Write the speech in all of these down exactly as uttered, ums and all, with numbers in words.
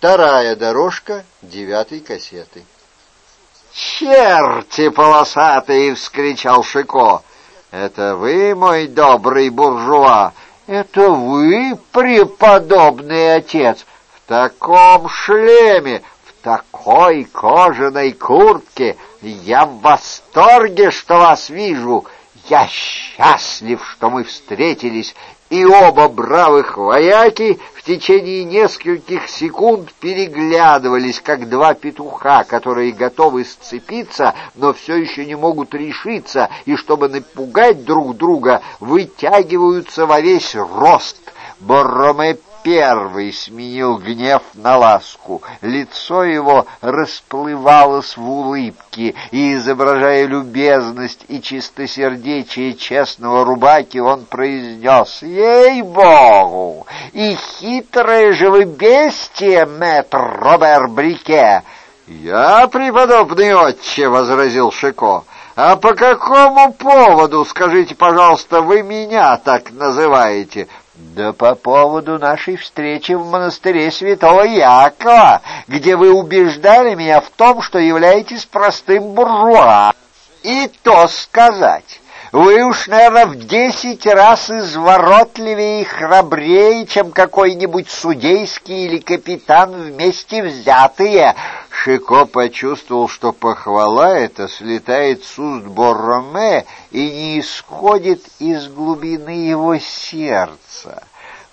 Вторая дорожка девятой кассеты. «Черти полосатые!» — вскричал Шико. «Это вы, мой добрый буржуа? Это вы, преподобный отец? В таком шлеме, в такой кожаной куртке! Я в восторге, что вас вижу! Я счастлив, что мы встретились!» И оба бравых вояки в течение нескольких секунд переглядывались, как два петуха, которые готовы сцепиться, но все еще не могут решиться, и, чтобы напугать друг друга, вытягиваются во весь рост. Борроме первый сменил гнев на ласку. Лицо его расплывалось в улыбке, и, изображая любезность и чистосердечие честного рубаки, он произнес: «Ей-богу! И хитрое же вы бестие, мэтр Робер Брике!» «Я, преподобный отче», — возразил Шико. «А по какому поводу, скажите, пожалуйста, вы меня так называете?» «Да по поводу нашей встречи в монастыре святого Якова, где вы убеждали меня в том, что являетесь простым буржуа. И то сказать, вы уж, наверное, в десять раз изворотливее и храбрее, чем какой-нибудь судейский или капитан вместе взятые». Шико почувствовал, что похвала эта слетает с уст Борроме и не исходит из глубины его сердца.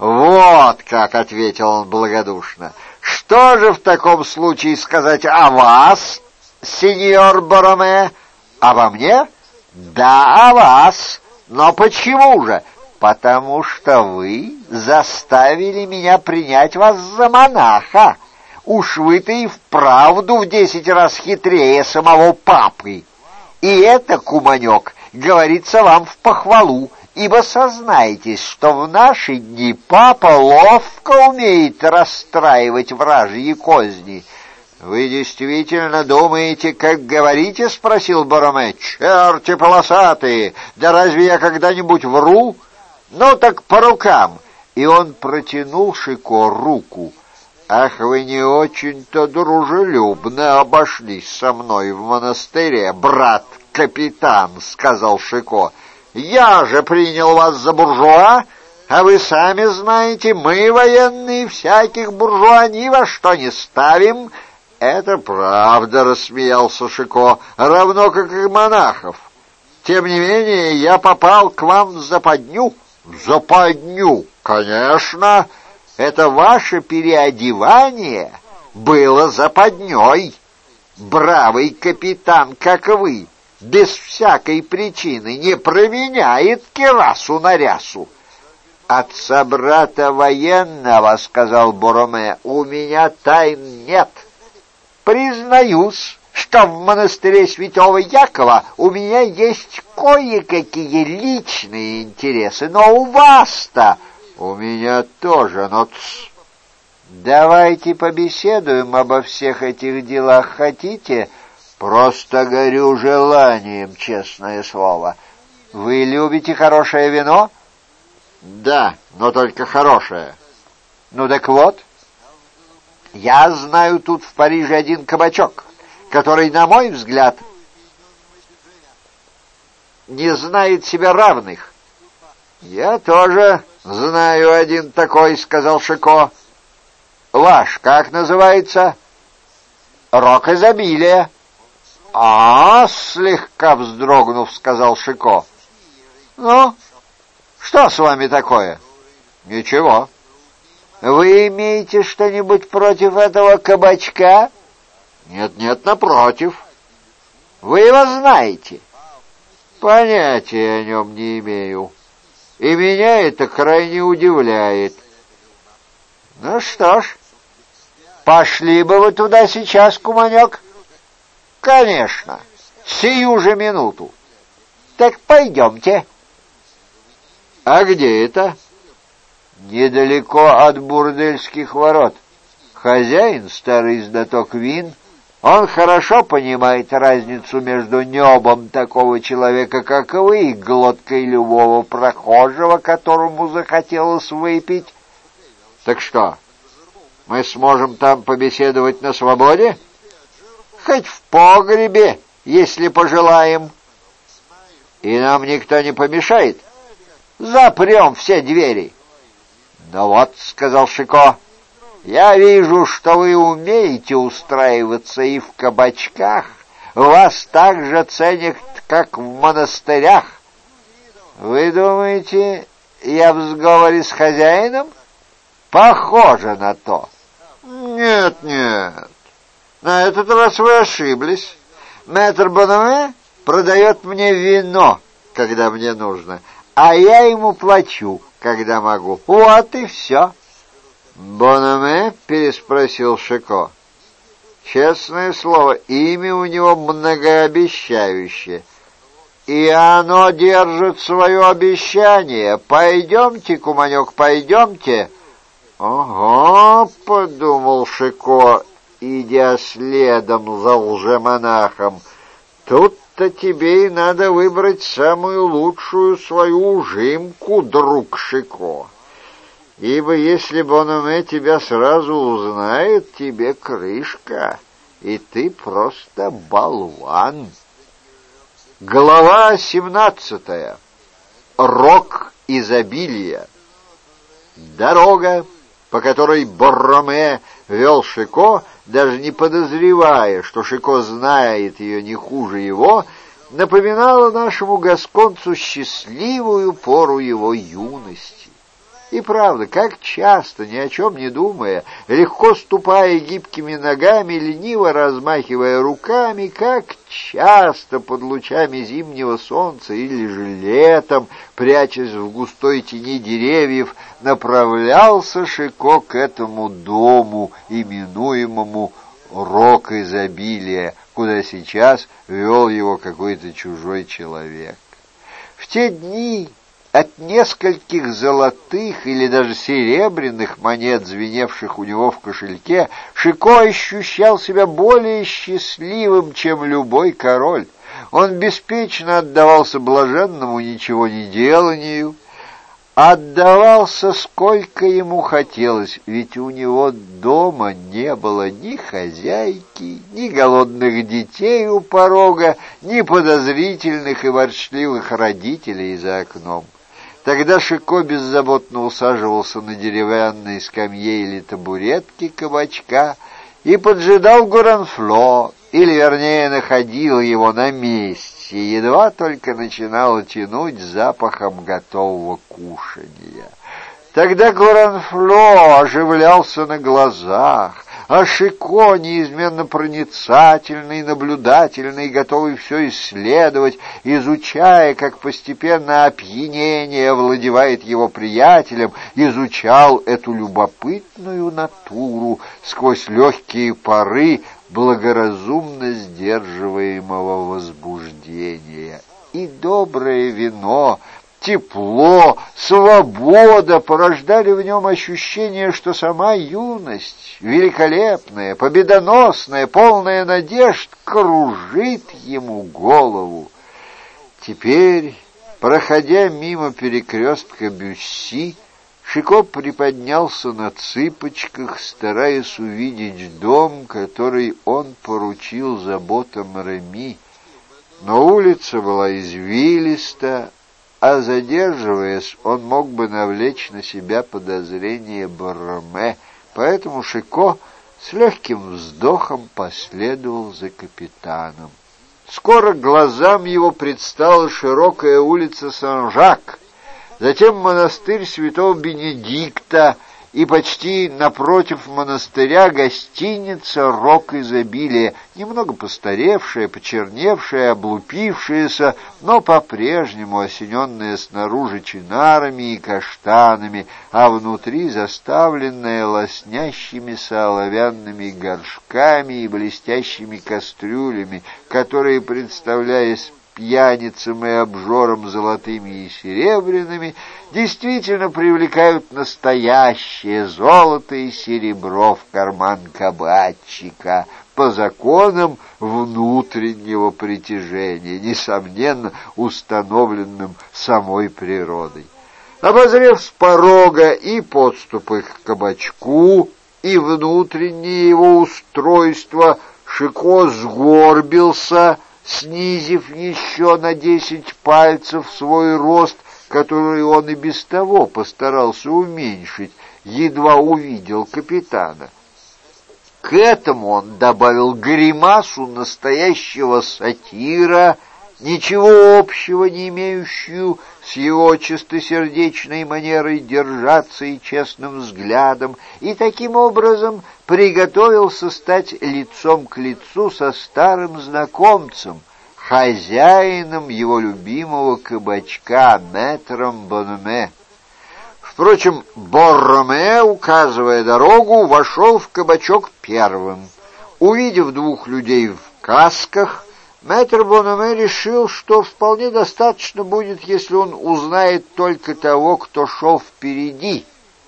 «Вот как», — ответил он благодушно, — «что же в таком случае сказать о вас, сеньор Борроме? Обо мне? Да, о вас. Но почему же? Потому что вы заставили меня принять вас за монаха. Уж вы-то и вправду в десять раз хитрее самого папы. И это, куманек, говорится вам в похвалу, ибо сознаетесь, что в наши дни папа ловко умеет расстраивать вражьи козни». «Вы действительно думаете, как говорите?» — спросил Борроме. «Черти полосатые! Да разве я когда-нибудь вру? Ну так по рукам!» И он протянул Шико руку. «Ах, вы не очень-то дружелюбно обошлись со мной в монастыре, брат-капитан», — сказал Шико. «Я же принял вас за буржуа, а вы сами знаете, мы, военные, всяких буржуа ни во что не ставим». «Это правда», — рассмеялся Шико, — «равно как и монахов. Тем не менее, я попал к вам в западню». «В западню, конечно. Это ваше переодевание было западней. Бравый капитан, как вы, без всякой причины не променяет кирасу на рясу». «От собрата военного, — сказал Борроме, — у меня тайн нет. Признаюсь, что в монастыре святого Якова у меня есть кое-какие личные интересы, но у вас-то...» «У меня тоже, но тс. Давайте побеседуем обо всех этих делах, хотите? Просто горю желанием, честное слово. Вы любите хорошее вино?» «Да, но только хорошее». «Ну так вот, я знаю тут в Париже один кабачок, который, на мой взгляд, не знает себе равных». «Я тоже знаю один такой», — сказал Шико. «Ваш как называется?» «Рок изобилия». «А, слегка вздрогнув, сказал Шико. «Ну, что с вами такое?» «Ничего». «Вы имеете что-нибудь против этого кабачка?» «Нет-нет, напротив». «Вы его знаете?» «Понятия о нем не имею. И меня это крайне удивляет». «Ну что ж, пошли бы вы туда сейчас, куманек?» «Конечно, сию же минуту». «Так пойдемте». «А где это?» «Недалеко от Бурдельских ворот. Хозяин, старый знаток вин, он хорошо понимает разницу между небом такого человека, как вы, и глоткой любого прохожего, которому захотелось выпить». «Так что, Мы сможем там побеседовать на свободе? Хоть в погребе, если пожелаем. И нам никто не помешает. Запрем все двери. Ну вот, — сказал Шико, — я вижу, что вы умеете устраиваться и в кабачках. Вас так же ценят, как в монастырях. Вы думаете, я в сговоре с хозяином? Похоже на то. Нет, нет, на этот раз вы ошиблись. Мэтр Бономе продает мне вино, когда мне нужно, а я ему плачу, когда могу. Вот и все. Бономе? Переспросил Шико. Честное слово, имя у него многообещающее. И оно держит свое обещание. Пойдемте, куманек, пойдемте. Ого, — подумал Шико, идя следом за лжемонахом, — тут-то тебе и надо выбрать самую лучшую свою ужимку, друг Шико. Ибо если Бономе тебя сразу узнает, тебе крышка, и ты просто болван. Глава семнадцатая. Рок изобилия. Дорога, по которой Бономе вел Шико, даже не подозревая, что Шико знает ее не хуже его, напоминала нашему гасконцу счастливую пору его юности. И правда, как часто, ни о чем не думая, легко ступая гибкими ногами, лениво размахивая руками, как часто под лучами зимнего солнца или же летом, прячась в густой тени деревьев, направлялся Шико к этому дому, именуемому Рок изобилия, куда сейчас вел его какой-то чужой человек. В те дни от нескольких золотых или даже серебряных монет, звеневших у него в кошельке, Шико ощущал себя более счастливым, чем любой король. Он беспечно отдавался блаженному ничего не деланию, отдавался сколько ему хотелось, ведь у него дома не было ни хозяйки, ни голодных детей у порога, ни подозрительных и ворчливых родителей за окном. Тогда Шико беззаботно усаживался на деревянной скамье или табуретке кабачка и поджидал Горанфло, или, вернее, находил его на месте, едва только начинало тянуть запахом готового кушанья. Тогда Горанфло оживлялся на глазах, а Шико, неизменно проницательный, наблюдательный, готовый все исследовать, изучая, как постепенно опьянение овладевает его приятелем, изучал эту любопытную натуру сквозь легкие поры благоразумно сдерживаемого возбуждения. И доброе вино, тепло, свобода порождали в нем ощущение, что сама юность, великолепная, победоносная, полная надежд, кружит ему голову. Теперь, проходя мимо перекрестка Бюсси, Шико приподнялся на цыпочках, стараясь увидеть дом, который он поручил заботам Реми. Но улица была извилиста, а задерживаясь, он мог бы навлечь на себя подозрение Бономе, поэтому Шико с легким вздохом последовал за капитаном. Скоро глазам его предстала широкая улица Сан-Жак, затем монастырь святого Бенедикта и почти напротив монастыря гостиница «Рок изобилия», немного постаревшая, почерневшая, облупившаяся, но по-прежнему осененная снаружи чинарами и каштанами, а внутри заставленная лоснящимися оловянными горшками и блестящими кастрюлями, которые, представляясь пьяницам и обжорам золотыми и серебряными, действительно привлекают настоящее золото и серебро в карман кабачика по законам внутреннего притяжения, несомненно установленным самой природой. Обозрев с порога и подступы к кабачку, и внутреннее его устройство, Шико сгорбился, снизив еще на десять пальцев свой рост, который он и без того постарался уменьшить, едва увидел капитана. К этому он добавил гримасу настоящего сатира, ничего общего не имеющую с его чистосердечной манерой держаться и честным взглядом, и таким образом приготовился стать лицом к лицу со старым знакомцем, хозяином его любимого кабачка, мэтром Бономе. Впрочем, Борроме, указывая дорогу, вошел в кабачок первым. Увидев двух людей в касках, мэтр Бономе решил, что вполне достаточно будет, если он узнает только того, кто шел впереди.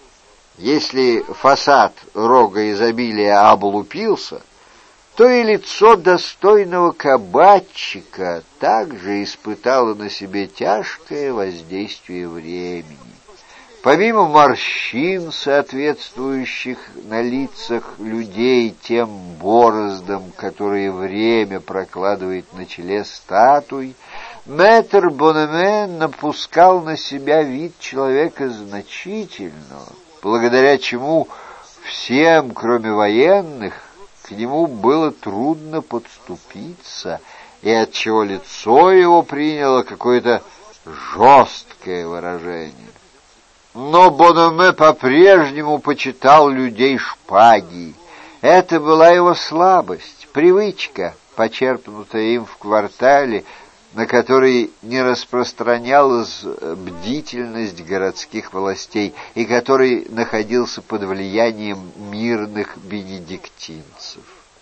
Если фасад рога изобилия облупился, то и лицо достойного кабачика также испытало на себе тяжкое воздействие времени. Помимо морщин, соответствующих на лицах людей тем бороздам, которые время прокладывает на челе статуй, мэтр Бономе напускал на себя вид человека значительного, благодаря чему всем, кроме военных, к нему было трудно подступиться, и отчего лицо его приняло какое-то жесткое выражение. Но Бономе по-прежнему почитал людей шпаги. Это была его слабость, привычка, почерпнутая им в квартале, на который не распространялась бдительность городских властей и который находился под влиянием мирных бенедиктинцев.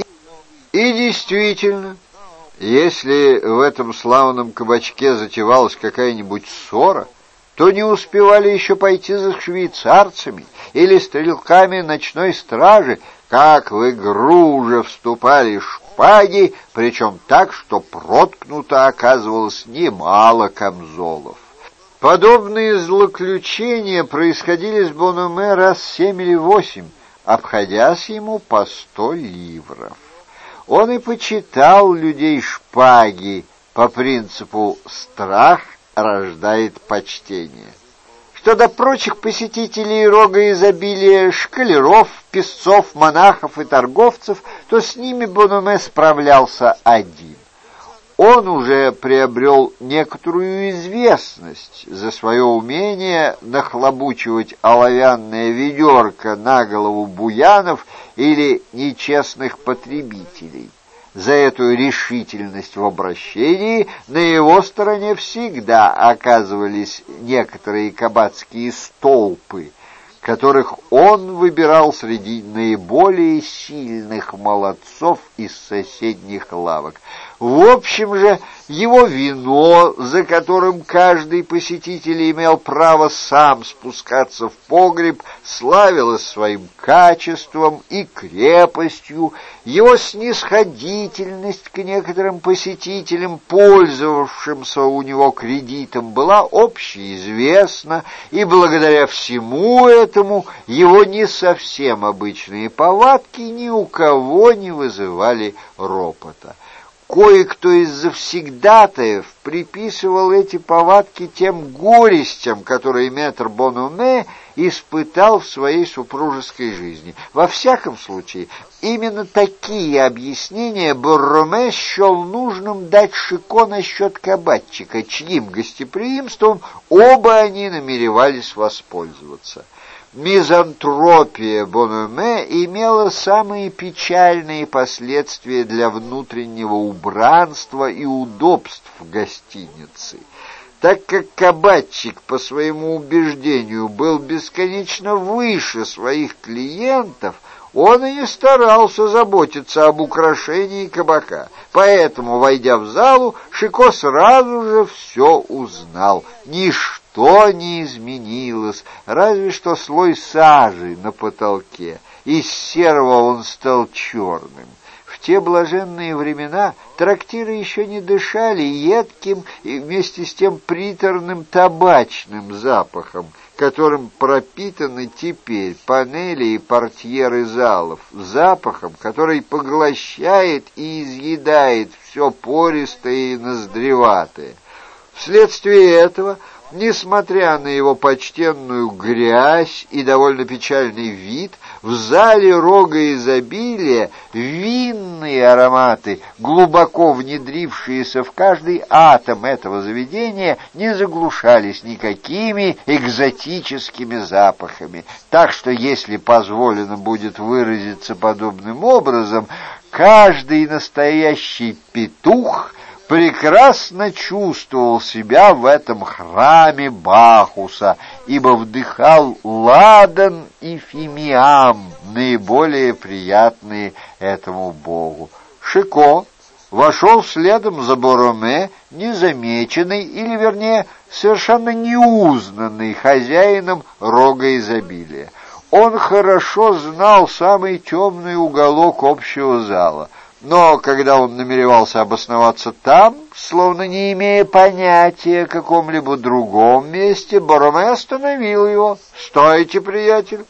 И действительно, если в этом славном кабачке затевалась какая-нибудь ссора, то не успевали еще пойти за швейцарцами или стрелками ночной стражи, как в игру уже вступали шпаги, причем так, что проткнуто оказывалось немало камзолов. Подобные злоключения происходили с Бономе раз семь или восемь, обходясь ему по сто ливров. Он и почитал людей шпаги по принципу «страх рождает почтение». Что до прочих посетителей рога изобилия, шкалеров, песцов, монахов и торговцев, то с ними Бономе справлялся один. Он уже приобрел некоторую известность за свое умение нахлобучивать оловянное ведерко на голову буянов или нечестных потребителей. За эту решительность в обращении на его стороне всегда оказывались некоторые кабацкие столпы, которых он выбирал среди наиболее сильных молодцов из соседних лавок. В общем же, его вино, за которым каждый посетитель имел право сам спускаться в погреб, славилось своим качеством и крепостью, его снисходительность к некоторым посетителям, пользовавшимся у него кредитом, была общеизвестна, и благодаря всему этому его не совсем обычные повадки ни у кого не вызывали ропота. Кое-кто из завсегдатаев приписывал эти повадки тем горестям, которые мэтр Бономе испытал в своей супружеской жизни. Во всяком случае, именно такие объяснения Борроме счел нужным дать Шико насчет кабачика, чьим гостеприимством оба они намеревались воспользоваться. Мизантропия Бономе имела самые печальные последствия для внутреннего убранства и удобств гостиницы. Так как кабачик по своему убеждению был бесконечно выше своих клиентов, он и не старался заботиться об украшении кабака. Поэтому, войдя в залу, Шико сразу же все узнал. Ничто не изменилось, разве что слой сажи на потолке. Из серого он стал черным. В В те блаженные времена трактиры еще не дышали едким и вместе с тем приторным табачным запахом, которым пропитаны теперь панели и портьеры залов, запахом, который поглощает и изъедает все пористое и ноздреватое. Вследствие этого, несмотря на его почтенную грязь и довольно печальный вид, в зале Рога Изобилия винные ароматы, глубоко внедрившиеся в каждый атом этого заведения, не заглушались никакими экзотическими запахами. Так что, если позволено будет выразиться подобным образом, каждый настоящий петух прекрасно чувствовал себя в этом храме Бахуса, ибо вдыхал ладан и фимиам, наиболее приятные этому богу. Шико вошел следом за Бороме, незамеченный, или, вернее, совершенно неузнанный хозяином Рога Изобилия. Он хорошо знал самый темный уголок общего зала, но когда он намеревался обосноваться там, словно не имея понятия о каком-либо другом месте, Бороме остановил его. «Стойте, приятель!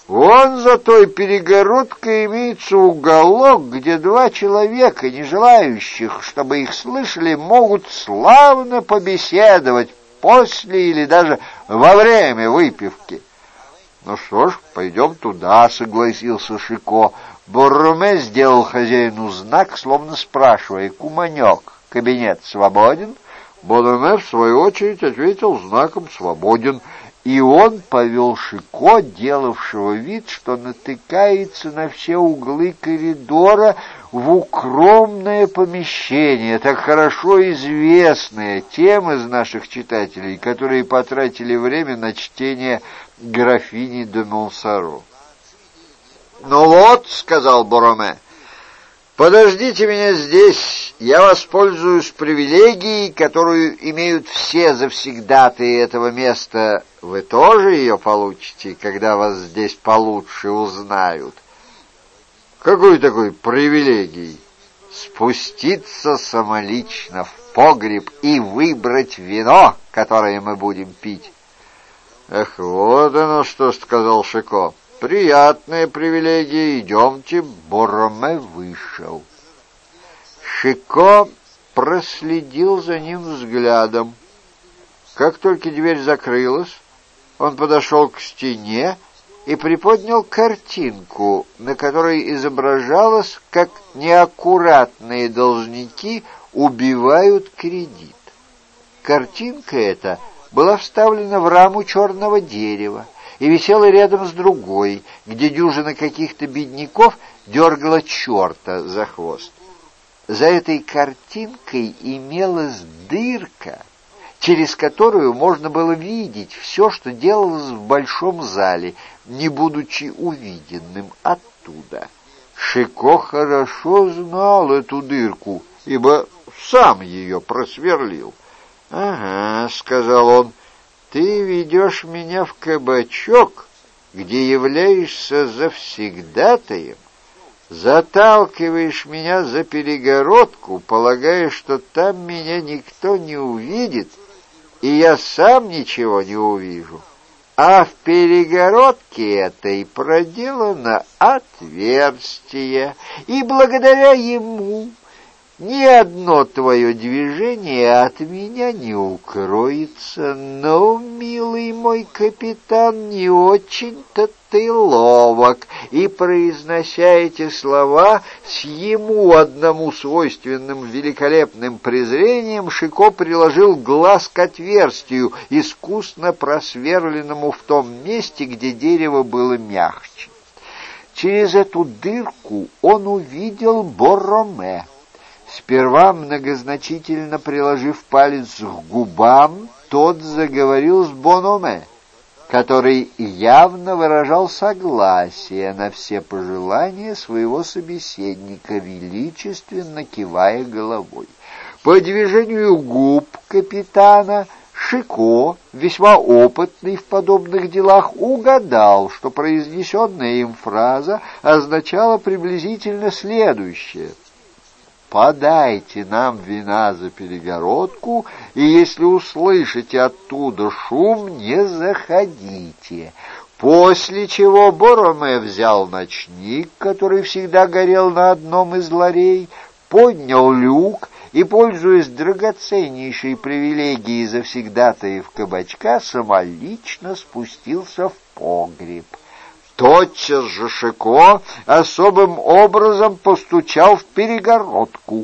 Вон за той перегородкой имеется уголок, где два человека, не желающих, чтобы их слышали, могут славно побеседовать после или даже во время выпивки». «Ну что ж, пойдем туда», — согласился Шико. Бороме сделал хозяину знак, словно спрашивая: «Куманек, кабинет свободен?» Бороме, в свою очередь, ответил знаком «свободен», и он повел Шико, делавшего вид, что натыкается на все углы коридора, в укромное помещение, так хорошо известное тем из наших читателей, которые потратили время на чтение графини де Монсоро. «Ну вот», — сказал Бороме, — «подождите меня здесь, я воспользуюсь привилегией, которую имеют все завсегдатые этого места. Вы тоже ее получите, когда вас здесь получше узнают». «Какой такой привилегией?» «Спуститься самолично в погреб и выбрать вино, которое мы будем пить». «Эх, вот оно что», — сказал Шико. «Приятная привилегия, идемте». Бороме вышел. Шико проследил за ним взглядом. Как только дверь закрылась, он подошел к стене и приподнял картинку, на которой изображалось, как неаккуратные должники убивают кредит. Картинка эта была вставлена в раму черного дерева и висела рядом с другой, где дюжина каких-то бедняков дергала черта за хвост. За этой картинкой имелась дырка, через которую можно было видеть все, что делалось в большом зале, не будучи увиденным оттуда. Шико хорошо знал эту дырку, ибо сам ее просверлил. «Ага», — сказал он, — «ты ведешь меня в кабачок, где являешься завсегдатаем, заталкиваешь меня за перегородку, полагая, что там меня никто не увидит, и я сам ничего не увижу, а в перегородке этой проделано отверстие, и благодаря ему ни одно твое движение от меня не укроется. Но, милый мой капитан, не очень-то ты ловок». И, произнося эти слова с ему одному свойственным великолепным презрением, Шико приложил глаз к отверстию, искусно просверленному в том месте, где дерево было мягче. Через эту дырку он увидел Бороме. Сперва, многозначительно приложив палец к губам, тот заговорил с Бороме, который явно выражал согласие на все пожелания своего собеседника, величественно кивая головой. По движению губ капитана Шико, весьма опытный в подобных делах, угадал, что произнесенная им фраза означала приблизительно следующее: «Подайте нам вина за перегородку, и если услышите оттуда шум, не заходите». После чего Боромэ взял ночник, который всегда горел на одном из ларей, поднял люк и, пользуясь драгоценнейшей привилегией завсегдатаев кабачка, самолично спустился в погреб. Тотчас же Шико особым образом постучал в перегородку.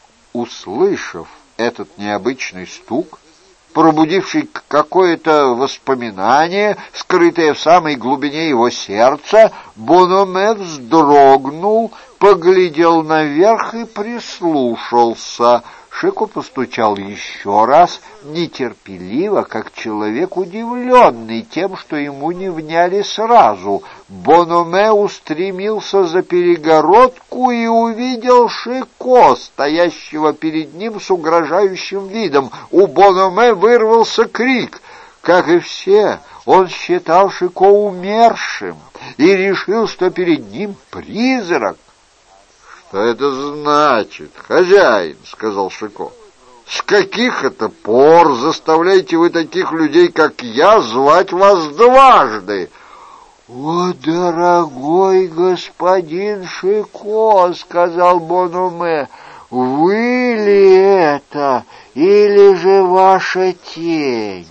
Услышав этот необычный стук, пробудивший какое-то воспоминание, скрытое в самой глубине его сердца, Бономэ вздрогнул, поглядел наверх и прислушался. Шико постучал еще раз, нетерпеливо, как человек, удивленный тем, что ему не вняли сразу. Бономэ устремился за перегородку и увидел Шико, стоящего перед ним с угрожающим видом. У Бономэ вырвался крик. Как и все, он считал Шико умершим и решил, что перед ним призрак. «Что это значит, хозяин?» — сказал Шико. «С каких это пор заставляете вы таких людей, как я, звать вас дважды?» «О, дорогой господин Шико!» — сказал Бономэ. «Вы ли это, или же ваша тень?»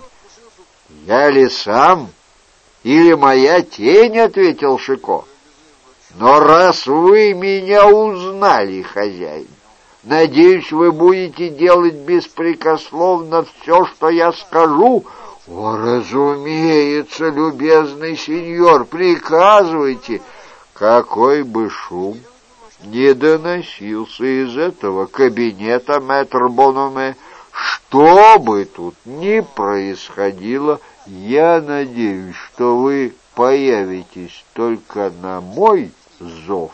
«Я ли сам, или моя тень?» — ответил Шико. «Но раз вы меня узнали, хозяин, надеюсь, вы будете делать беспрекословно все, что я скажу». «О, разумеется, любезный сеньор, приказывайте». Какой бы шум не доносился из этого кабинета, мэтр Бономэ, что бы тут ни происходило, я надеюсь, что вы появитесь только на мой зов.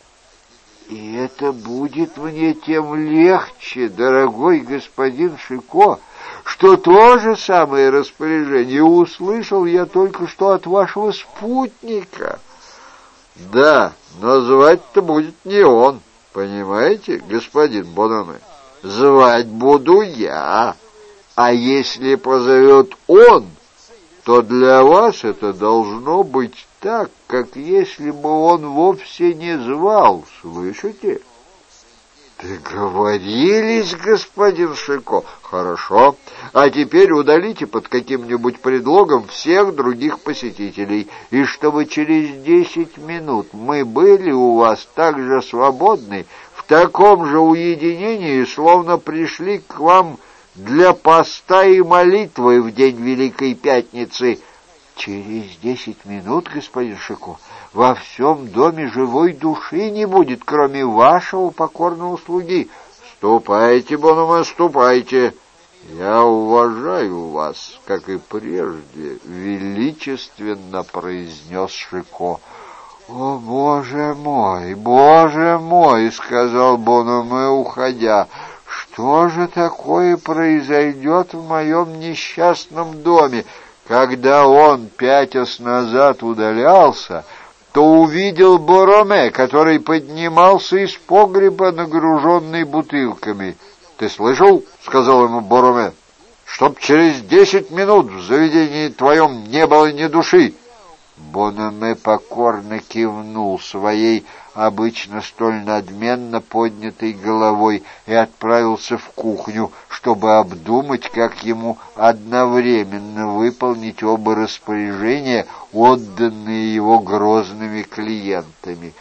И это будет мне тем легче, дорогой господин Шико, что то же самое распоряжение услышал я только что от вашего спутника. Да, но звать-то будет не он, понимаете, господин Бономэ? Звать буду я, а если позовет он, то для вас это должно быть так, как если бы он вовсе не звал, слышите? Договорились, господин Шико. Хорошо. А теперь удалите под каким-нибудь предлогом всех других посетителей, и чтобы через десять минут мы были у вас так же свободны, в таком же уединении, словно пришли к вам для поста и молитвы в день Великой Пятницы. Через десять минут, господин Шико, во всем доме живой души не будет, кроме вашего покорного слуги. Ступайте, Бономэ, ступайте. Я уважаю вас, как и прежде, величественно произнес Шико. О, боже мой, боже мой, сказал Бономэ, уходя. Что же такое произойдет в моем несчастном доме? Когда он пятясь назад удалялся, то увидел Боромэ, который поднимался из погреба, нагруженный бутылками. — Ты слышал, — сказал ему Боромэ, — чтоб через десять минут в заведении твоем не было ни души. Бономэ покорно кивнул своей обычно столь надменно поднятой головой и отправился в кухню, чтобы обдумать, как ему одновременно выполнить оба распоряжения, отданные его грозными клиентами.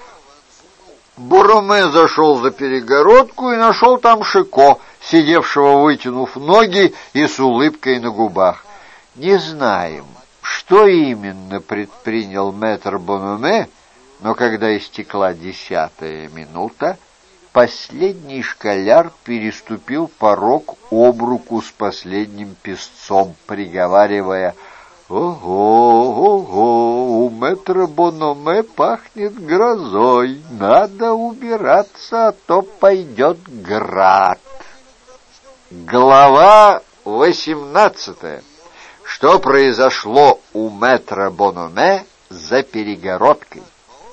Боромэ зашел за перегородку и нашел там Шико, сидевшего, вытянув ноги и с улыбкой на губах. Не знаем, что именно предпринял мэтр Бономэ, но когда истекла десятая минута, последний школяр переступил порог об руку с последним песцом, приговаривая: «Ого, ого, у мэтра Бономэ пахнет грозой, надо убираться, а то пойдет град». Глава восемнадцатая. что произошло у мэтра Бономе за перегородкой.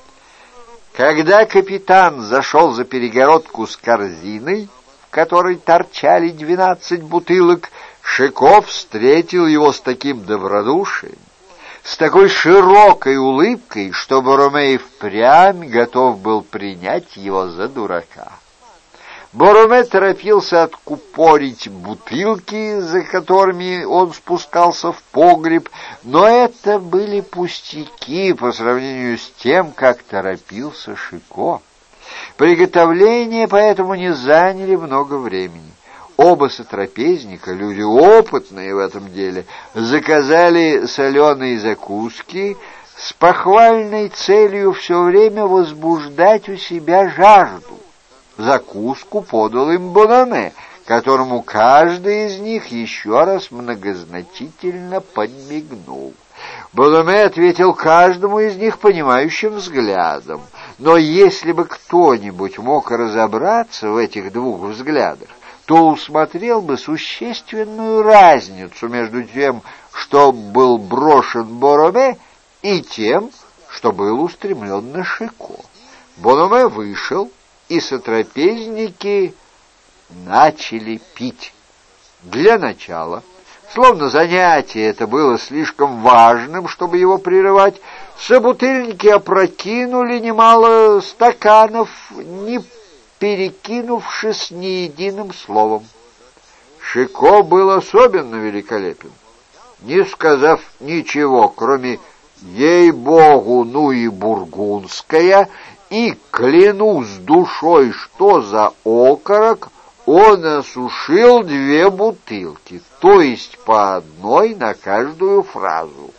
Когда капитан зашел за перегородку с корзиной, в которой торчали двенадцать бутылок, Шико встретил его с таким добродушием, с такой широкой улыбкой, что Бороме и впрямь готов был принять его за дурака. Бороме торопился откупорить бутылки, за которыми он спускался в погреб, но это были пустяки по сравнению с тем, как торопился Шико. Приготовления поэтому не заняли много времени. Оба сотрапезника, люди опытные в этом деле, заказали соленые закуски с похвальной целью все время возбуждать у себя жажду. Закуску подал им Бономе, которому каждый из них еще раз многозначительно подмигнул. Бономе ответил каждому из них понимающим взглядом, но если бы кто-нибудь мог разобраться в этих двух взглядах, то усмотрел бы существенную разницу между тем, что был брошен Бороме, и тем, что был устремлен на Шико. Бономе вышел, и сотрапезники начали пить. Для начала, словно занятие это было слишком важным, чтобы его прерывать, собутыльники опрокинули немало стаканов, не перекинувшись ни единым словом. Шико был особенно великолепен. Не сказав ничего, кроме «ей-богу, ну и бургундская», и клянусь душой, что за окорок, он осушил две бутылки, то есть по одной на каждую фразу.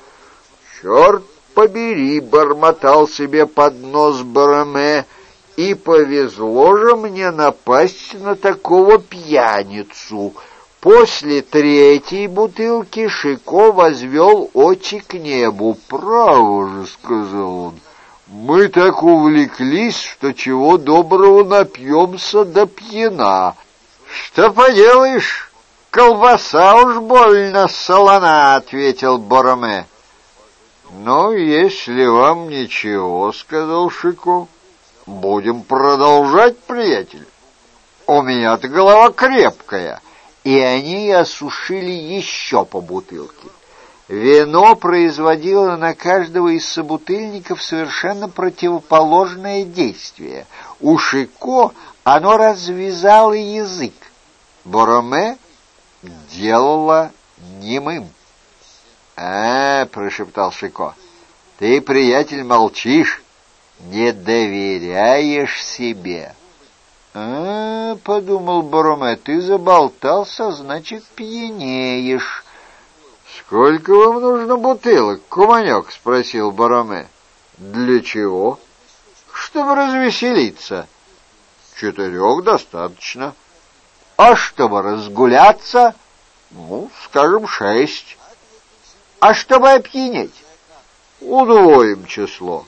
«Черт побери!» — бормотал себе под нос Бороме, — «и повезло же мне напасть на такого пьяницу». После третьей бутылки Шико возвел очи к небу. «Право же», — сказал он, — «мы так увлеклись, что чего доброго напьемся до пьяна». «Что поделаешь, колбаса уж больно солона», — ответил Бороме. «Ну, если вам ничего», — сказал Шико, — «будем продолжать, приятель. У меня-то голова крепкая». И они осушили еще по бутылке. Вино производило на каждого из собутыльников совершенно противоположное действие. У Шико оно развязало язык. Бороме делало немым. «А, — прошептал Шико, — ты, приятель, молчишь, не доверяешь себе». «А, — подумал Бороме, — ты заболтался, значит, пьянеешь». «Сколько вам нужно бутылок, куманек?» — спросил Бороме. «Для чего?» «Чтобы развеселиться». «Четырех достаточно». «А чтобы разгуляться?» «Ну, скажем, шесть». «А чтобы опьянеть?» «Удвоим число».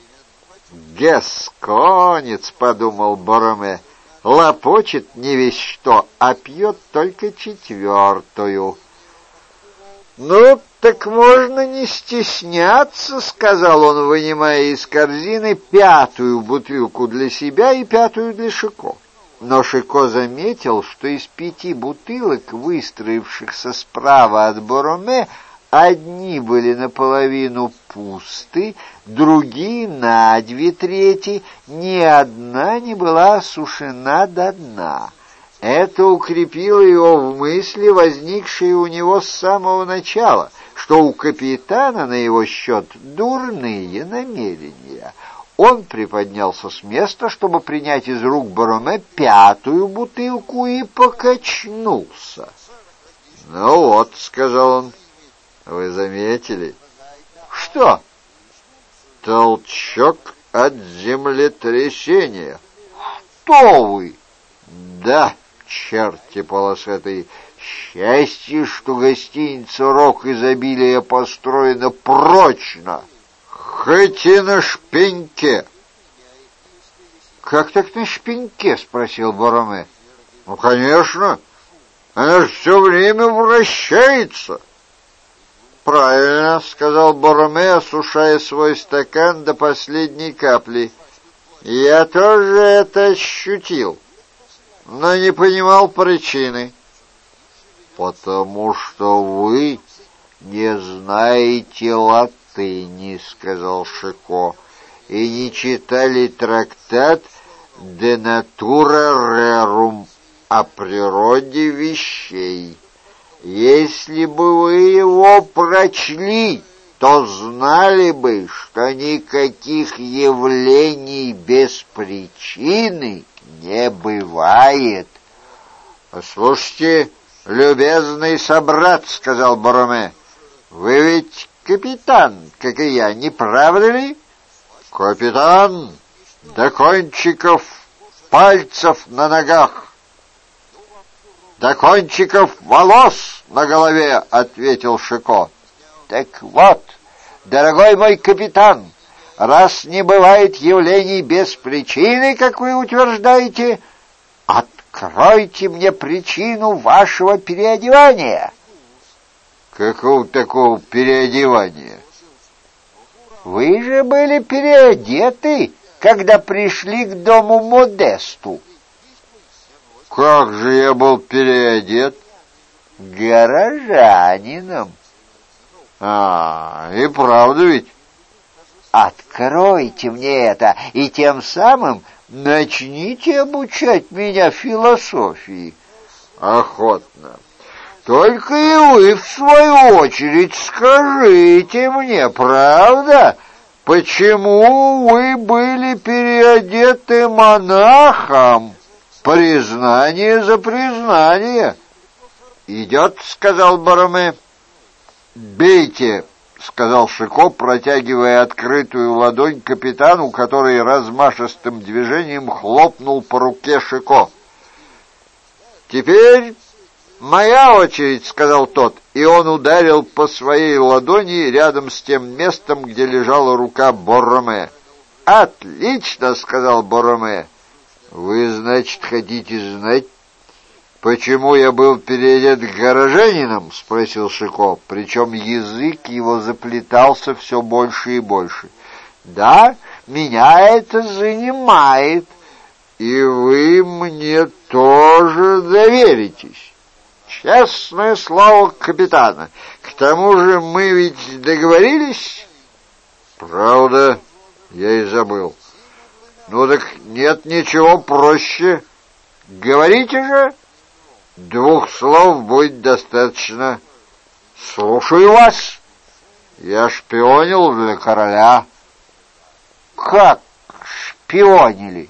«Гасконец», — подумал Бороме, — лопочет не весь что, а пьет только четвертую. «Ну, так можно не стесняться», — сказал он, вынимая из корзины пятую бутылку для себя и пятую для Шико. Но Шико заметил, что из пяти бутылок, выстроившихся справа от Бороме, одни были наполовину пусты, другие на две трети, ни одна не была осушена до дна. Это укрепило его в мысли, возникшей у него с самого начала, что у капитана на его счет дурные намерения. Он приподнялся с места, чтобы принять из рук Бороме пятую бутылку, и покачнулся. «Ну вот», — сказал он, — «вы заметили?» «Что?» «Толчок от землетрясения». «Что вы?» «Да, черти полосатые, счастье, что гостиница «Рок изобилия» построена прочно, хоть и на шпеньке». «Как так на шпеньке?» — спросил Бороме. «Ну, конечно, она же все время вращается». правильно, — сказал Бороме, осушая свой стакан до последней капли. Я тоже это ощутил, но не понимал причины. Потому что вы не знаете латыни, — сказал Шико, — и не читали трактат «De natura rerum» о природе вещей. Если бы вы его прочли, то знали бы, что никаких явлений без причины не бывает. — Слушайте, любезный собрат, — сказал Бороме, — вы ведь капитан, как и я, не правда ли? — Капитан до кончиков пальцев на ногах, до кончиков волос на голове, — ответил Шико. — Так вот, дорогой мой капитан, раз не бывает явлений без причины, как вы утверждаете, откройте мне причину вашего переодевания. — Какого такого переодевания? — Вы же были переодеты, когда пришли к дому Модесту. — Как же я был переодет? — Горожанином. — А, и правда ведь? — Откройте мне это, и тем самым начните обучать меня философии. — Охотно. Только и вы, в свою очередь, скажите мне, правда, почему вы были переодеты монахом? Признание за признание. — Идет, — сказал Бороме. — Бейте, — сказал Шико, протягивая открытую ладонь капитану, который размашистым движением хлопнул по руке Шико. — Теперь моя очередь, — сказал тот, и он ударил по своей ладони рядом с тем местом, где лежала рука Бороме. — Отлично, — сказал Бороме. — Вы, значит, хотите знать, почему я был переодет горожанином? — спросил Шико, причем язык его заплетался все больше и больше. — Да, меня это занимает. — И вы мне тоже доверитесь? — Честное слово капитана. К тому же мы ведь договорились? — Правда, я и забыл. — Ну так нет ничего проще. — Говорите же. — Двух слов будет достаточно. — Слушаю вас. — Я шпионил для короля. — Как шпионили?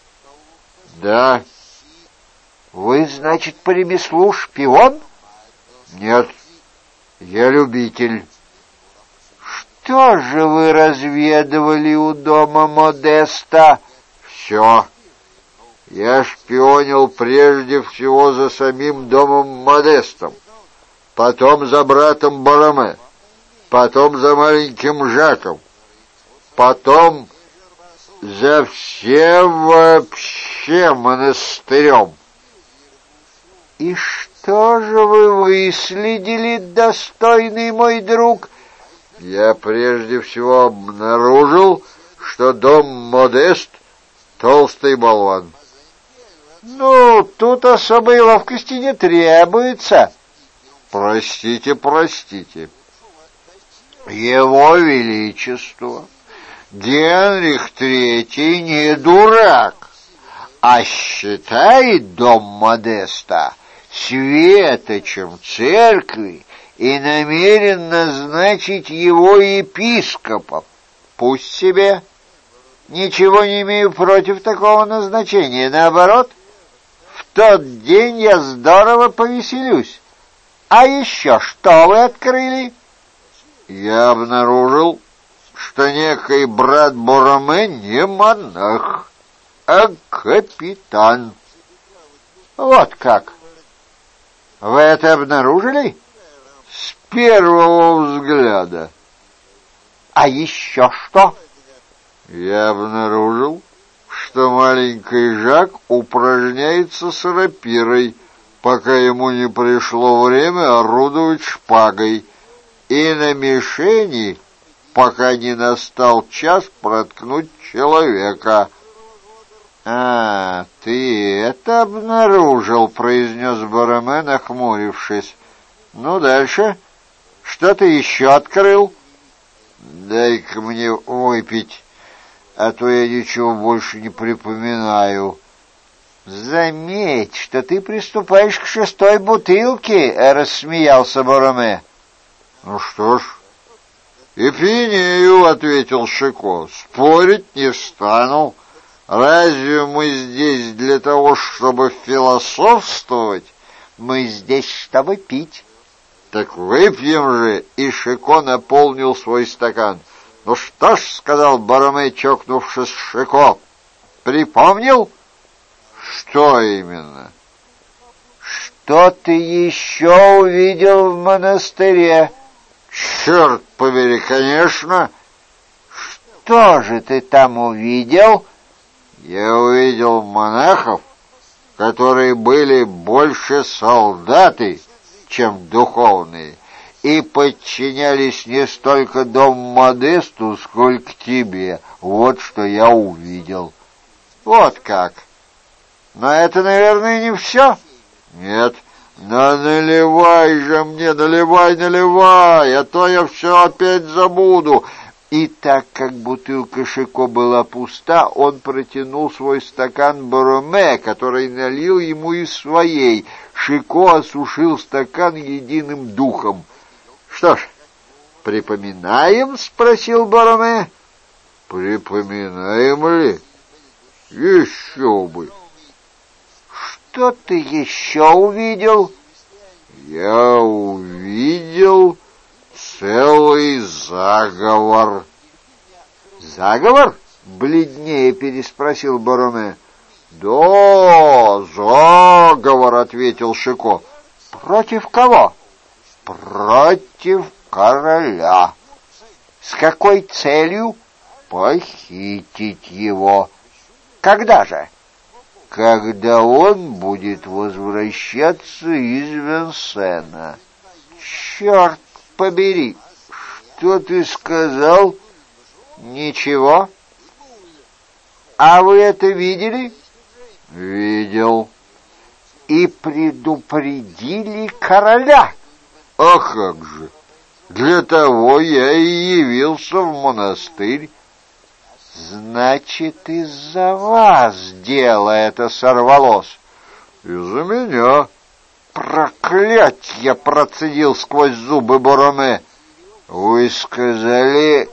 — Да. — Вы, значит, по ремеслу шпион? — Нет, я любитель. — Что же вы разведывали у дома Модеста? — Все. Я шпионил прежде всего за самим домом Модестом, потом за братом Бороме, потом за маленьким Жаком, потом за всем вообще монастырем. — И что же вы выследили, достойный мой друг? — Я прежде всего обнаружил, что дом Модест — толстый болван. — Ну, тут особой ловкости не требуется. — Простите, простите. Его Величество Генрих Третий не дурак, а считает дом Модеста светочем церкви и намерен назначить его епископом. Пусть себе. Ничего не имею против такого назначения. Наоборот, в тот день я здорово повеселюсь. А еще что вы открыли? Я обнаружил, что некий брат Бороме не монах, а капитан. Вот как? Вы это обнаружили? С первого взгляда. А еще что? Я обнаружил, что маленький Жак упражняется с рапирой, пока ему не пришло время орудовать шпагой. и на мишени, пока не настал час проткнуть человека». «А, ты это обнаружил», — произнес Борроме, нахмурившись. «Ну, дальше? Что ты еще открыл?» «Дай-ка мне выпить, а то я ничего больше не припоминаю». «Заметь, что ты приступаешь к шестой бутылке», — рассмеялся Борроме. «Ну что ж, и пьянею», — ответил Шико. «Спорить не стану. Разве мы здесь для того, чтобы философствовать? Мы здесь, чтобы пить». «Так выпьем же!» И Шико наполнил свой стакан. «Ну что ж», — сказал Борроме, чокнувшись с Шико, — «припомнил?» «Что именно?» «Что ты еще увидел в монастыре?» «Черт побери, конечно!» «Что же ты там увидел?» «Я увидел монахов, которые были больше солдаты, чем духовные, и подчинялись не столько дому Модесту, сколько тебе. Вот что я увидел». «Вот как? Но это, наверное, не все?» «Нет». «Да наливай же мне, наливай, наливай, а то я все опять забуду». И так как бутылка Шико была пуста, он протянул свой стакан Борроме, который налил ему из своей. Шико осушил стакан единым духом. «Что ж, припоминаем?» — спросил Борроме. «Припоминаем ли? Еще бы!» «Что ты еще увидел?» «Я увидел целый заговор». «Заговор?» — бледнее переспросил Борроме. «Да, заговор», — ответил Шико. «Против кого?» «Против короля». «С какой целью?» «Похитить его». «Когда же?» «Когда он будет возвращаться из Венсена». «Черт побери! Что ты сказал?» «Ничего». «А вы это видели?» «Видел». «И предупредили короля?» «А как же! Для того я и явился в монастырь». «Значит, из-за вас дело это сорвалось?» «Из-за меня». «Проклятье!» — процедил сквозь зубы Борроме. «Вы сказали,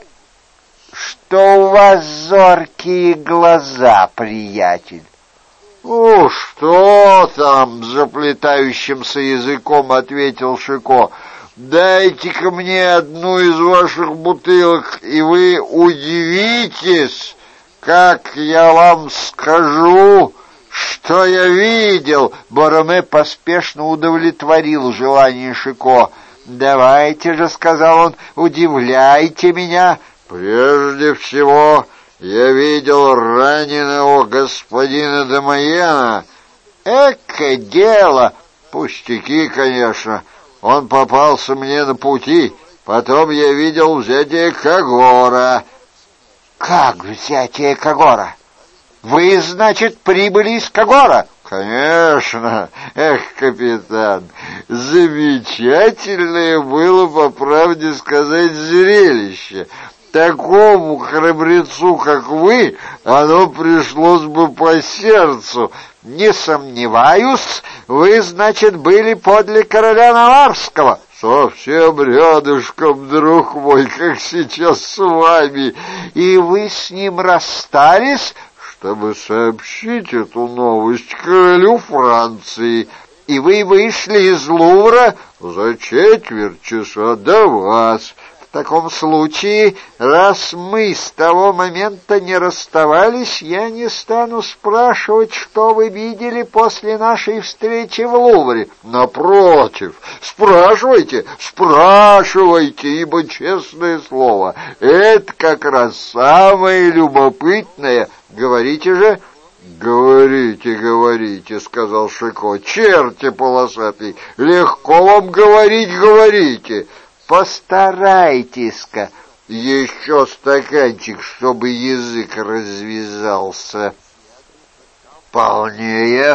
что у вас зоркие глаза, приятель». «Ну, что там?» — заплетающимся языком ответил Шико. «Дайте-ка мне одну из ваших бутылок, и вы удивитесь, как я вам скажу, что я видел». Борроме поспешно удовлетворил желание Шико. «Давайте же», — сказал он, — «удивляйте меня». «Прежде всего, я видел раненого господина де Майена». «Эко дело!» «Пустяки, конечно. Он попался мне на пути. Потом я видел взятие Кагора». «Как взятие Кагора? Вы, значит, прибыли из Кагора?» «Конечно. Эх, капитан, замечательное было, по правде сказать, зрелище. Такому храбрецу, как вы, оно пришлось бы по сердцу». «Не сомневаюсь, вы, значит, были подле короля Наварского». «Совсем рядышком, друг мой, как сейчас с вами». «И вы с ним расстались?» «Чтобы сообщить эту новость королю Франции». «И вы вышли из Лувра?» «За четверть часа до вас». «В таком случае, раз мы с того момента не расставались, я не стану спрашивать, что вы видели после нашей встречи в Лувре». «Напротив, спрашивайте, спрашивайте, ибо, честное слово, это как раз самое любопытное. Говорите же». «Говорите, говорите», — сказал Шико. «Черти полосатый, легко вам говорить, говорите». Постарайтесь-ка. Еще стаканчик, чтобы язык развязался. Полнее.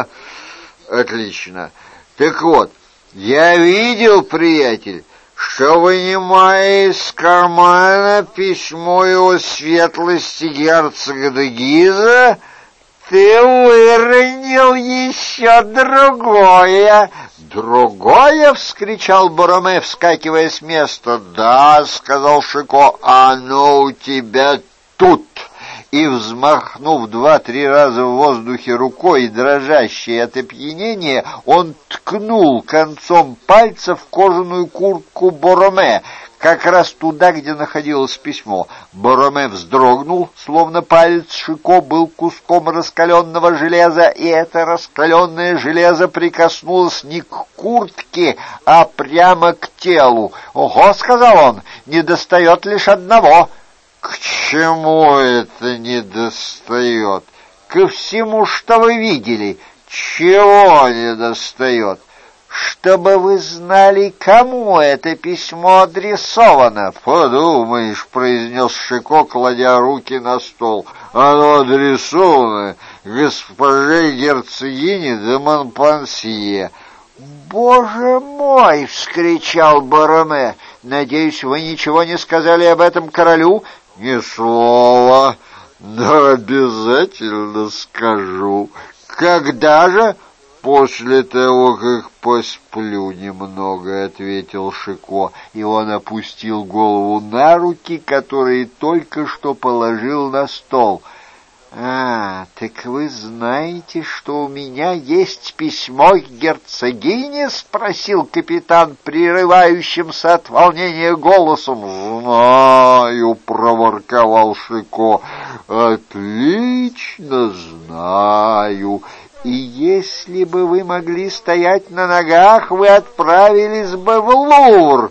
Отлично. Так вот, я видел, приятель, что, вынимая из кармана письмо его светлости герцога де Гиза, ты выронил еще другое. «Другое?» — вскричал Бороме, вскакивая с места. «Да», — сказал Шико, — «оно у тебя тут». И, взмахнув два-три раза в воздухе рукой, дрожащей от опьянения, он ткнул концом пальца в кожаную куртку Бороме, как раз туда, где находилось письмо. Бороме вздрогнул, словно палец Шико был куском раскаленного железа, и это раскаленное железо прикоснулось не к куртке, а прямо к телу. «Ого», — сказал он, — «недостает лишь одного». «К чему это недостает?» «Ко всему, что вы видели». «Чего недостает?» «Чтобы вы знали, кому это письмо адресовано». «Подумаешь», — произнес Шико, кладя руки на стол, — «оно адресовано госпоже герцогине де Монпансье». «Боже мой!» — вскричал Бороме. «Надеюсь, вы ничего не сказали об этом королю?» «Ни слова, но обязательно скажу». «Когда же?» «После того, как посплю немного», — ответил Шико, и он опустил голову на руки, которые только что положил на стол. «А, так вы знаете, что у меня есть письмо к герцогине?» — спросил капитан прерывающимся от волнения голосом. «Знаю», — проворковал Шико, — «отлично знаю. И если бы вы могли стоять на ногах, вы отправились бы в Лувр».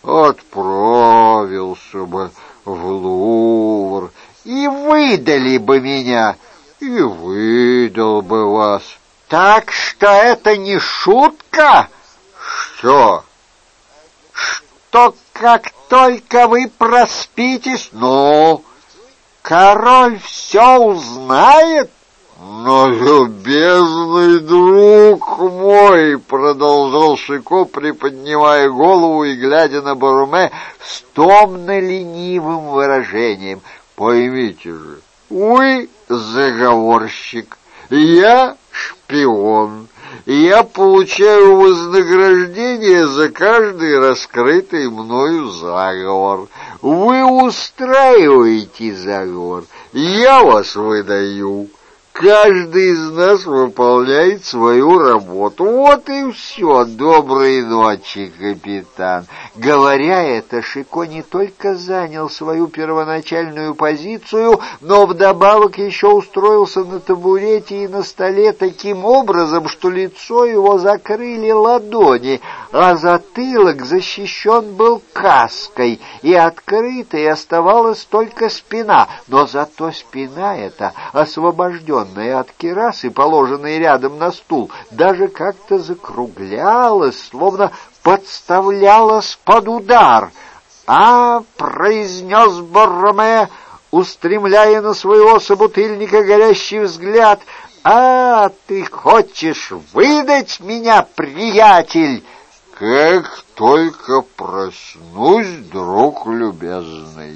«Отправился бы в Лувр». «И выдали бы меня». «И выдал бы вас». «Так что это не шутка?» «Что?» «Что как только вы проспитесь, ну, король все узнает?» «Но, любезный друг мой», — продолжал Шико, приподнимая голову и глядя на Бороме с томно-ленивым выражением, — «поймите же, вы заговорщик, я шпион, и я получаю вознаграждение за каждый раскрытый мною заговор. Вы устраиваете заговор, я вас выдаю». Каждый из нас выполняет свою работу. Вот и все. Доброй ночи, капитан. Говоря это, Шико не только занял свою первоначальную позицию, но вдобавок еще устроился на табурете и на столе таким образом, что лицо его закрыли ладони, а затылок защищен был каской, и открытой оставалась только спина. Но зато спина эта, освобожденная от кирасы, положенной рядом на стул, даже как-то закруглялась, словно подставлялась под удар. «А!» — произнес Бороме, устремляя на своего собутыльника горящий взгляд. «А, ты хочешь выдать меня, приятель?» «Как только проснусь, друг любезный».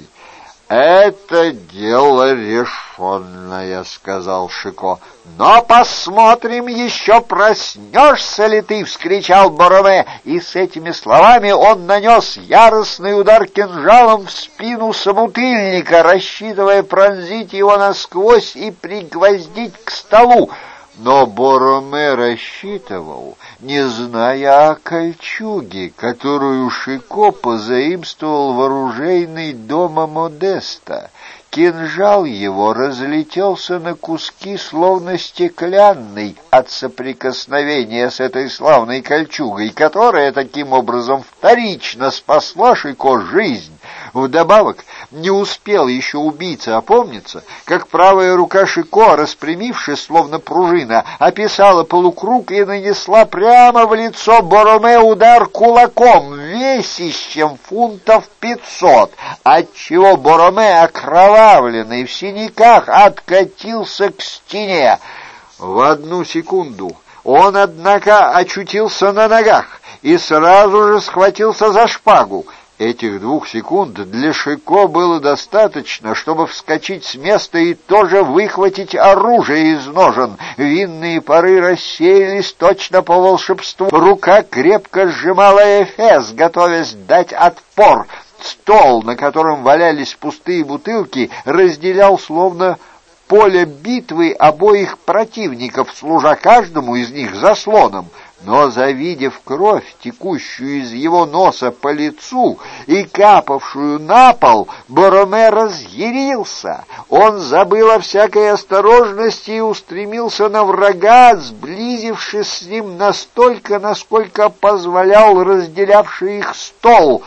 «Это дело решенное», — сказал Шико. «Но посмотрим, еще проснешься ли ты!» — вскричал Бороме, и с этими словами он нанес яростный удар кинжалом в спину собутыльника, рассчитывая пронзить его насквозь и пригвоздить к столу. Но Бороме рассчитывал, не зная о кольчуге, которую Шико позаимствовал в оружейной дома Модеста. Кинжал его разлетелся на куски, словно стеклянный, от соприкосновения с этой славной кольчугой, которая таким образом вторично спасла Шико жизнь. Вдобавок, не успел еще убийца опомниться, как правая рука Шико, распрямившись, словно пружина, описала полукруг и нанесла прямо в лицо Бороме удар кулаком, весящим фунтов пятьсот, отчего Бороме, окровавленный в синяках, откатился к стене. В одну секунду он, однако, очутился на ногах и сразу же схватился за шпагу. Этих двух секунд для Шико было достаточно, чтобы вскочить с места и тоже выхватить оружие из ножен. Винные пары рассеялись точно по волшебству. Рука крепко сжимала эфес, готовясь дать отпор. Стол, на котором валялись пустые бутылки, разделял словно поле битвы обоих противников, служа каждому из них заслоном. Но, завидев кровь, текущую из его носа по лицу и капавшую на пол, Бороме разъярился. Он забыл о всякой осторожности и устремился на врага, сблизившись с ним настолько, насколько позволял разделявший их стол.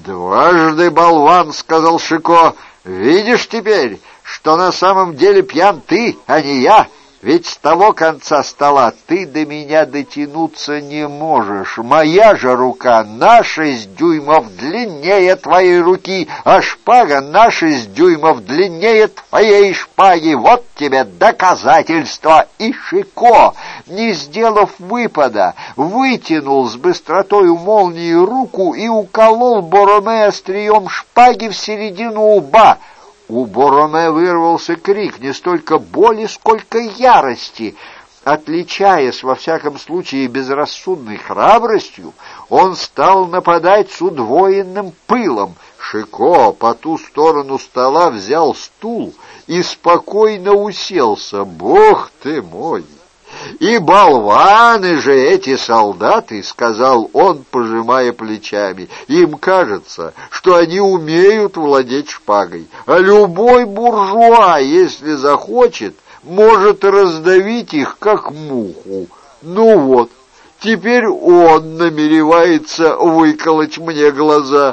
«Дважды болван», — сказал Шико, — «видишь теперь, что на самом деле пьян ты, а не я? Ведь с того конца стола ты до меня дотянуться не можешь. Моя же рука на шесть дюймов длиннее твоей руки, а шпага на шесть дюймов длиннее твоей шпаги. Вот тебе доказательство!» И Шико, не сделав выпада, вытянул с быстротою молнии руку и уколол Бороме острием шпаги в середину лба. У Бороме вырвался крик не столько боли, сколько ярости. Отличаясь, во всяком случае, безрассудной храбростью, он стал нападать с удвоенным пылом. Шико по ту сторону стола взял стул и спокойно уселся. «Бог ты мой! И болваны же эти солдаты», — сказал он, пожимая плечами. «Им кажется, что они умеют владеть шпагой, а любой буржуа, если захочет, может раздавить их, как муху. Ну вот, теперь он намеревается выколоть мне глаза.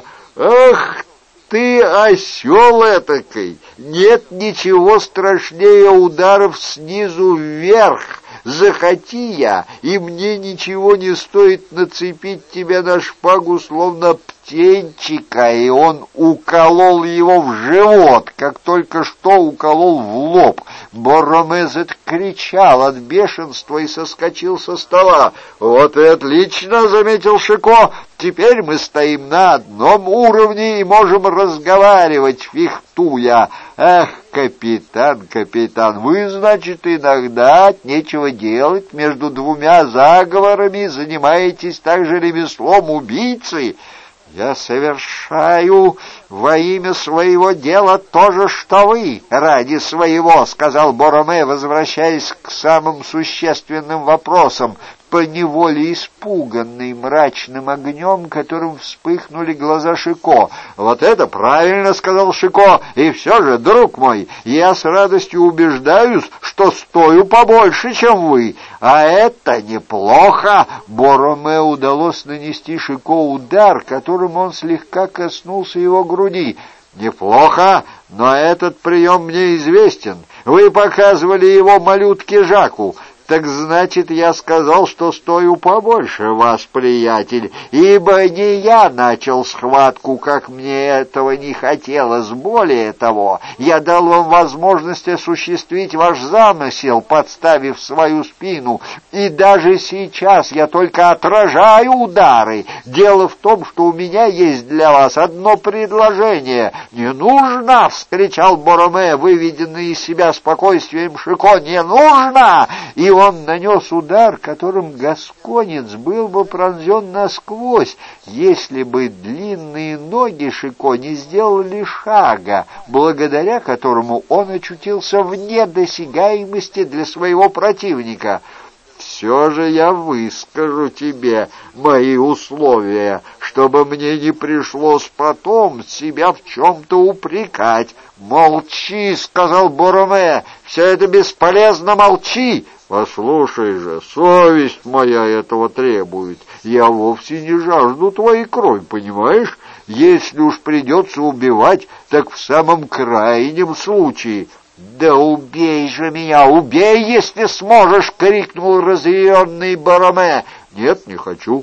Ах ты, осел этакой! Нет ничего страшнее ударов снизу вверх. Захоти я, и мне ничего не стоит нацепить тебя на шпагу, словно птенчика». И он уколол его в живот, как только что уколол в лоб. Бороме закричал от бешенства и соскочил со стола. «Вот и отлично», — заметил Шико, — «теперь мы стоим на одном уровне и можем разговаривать, фехтуя. Ах, капитан, капитан, вы, значит, иногда от нечего делать между двумя заговорами занимаетесь также ремеслом убийцы». «Я совершаю во имя своего дела то же, что вы, ради своего», — сказал Бороме, возвращаясь к самым существенным вопросам, поневоле испуганный мрачным огнем, которым вспыхнули глаза Шико. «Вот это правильно», — сказал Шико, — «и все же, друг мой, я с радостью убеждаюсь, что стою побольше, чем вы, а это неплохо». Бороме удалось нанести Шико удар, которым он слегка коснулся его груди. «Неплохо, но этот прием мне известен. Вы показывали его малютке Жаку. Так значит, я сказал, что стою побольше вас, приятель, ибо не я начал схватку, как мне этого не хотелось. Более того, я дал вам возможность осуществить ваш замысел, подставив свою спину, и даже сейчас я только отражаю удары. Дело в том, что у меня есть для вас одно предложение». «Не нужно!» — вскричал Бороме, выведенный из себя спокойствием Шико. «Не нужно!» И он нанес удар, которым гасконец был бы пронзен насквозь, если бы длинные ноги Шико не сделали шага, благодаря которому он очутился вне досягаемости для своего противника. «Все же я выскажу тебе мои условия, чтобы мне не пришлось потом себя в чем-то упрекать». «Молчи», — сказал Бороме, — «все это бесполезно, молчи». «Послушай же, совесть моя этого требует. Я вовсе не жажду твоей крови, понимаешь? Если уж придется убивать, так в самом крайнем случае». «Да убей же меня, убей, если сможешь!» — крикнул разъяренный Бороме. «Нет, не хочу.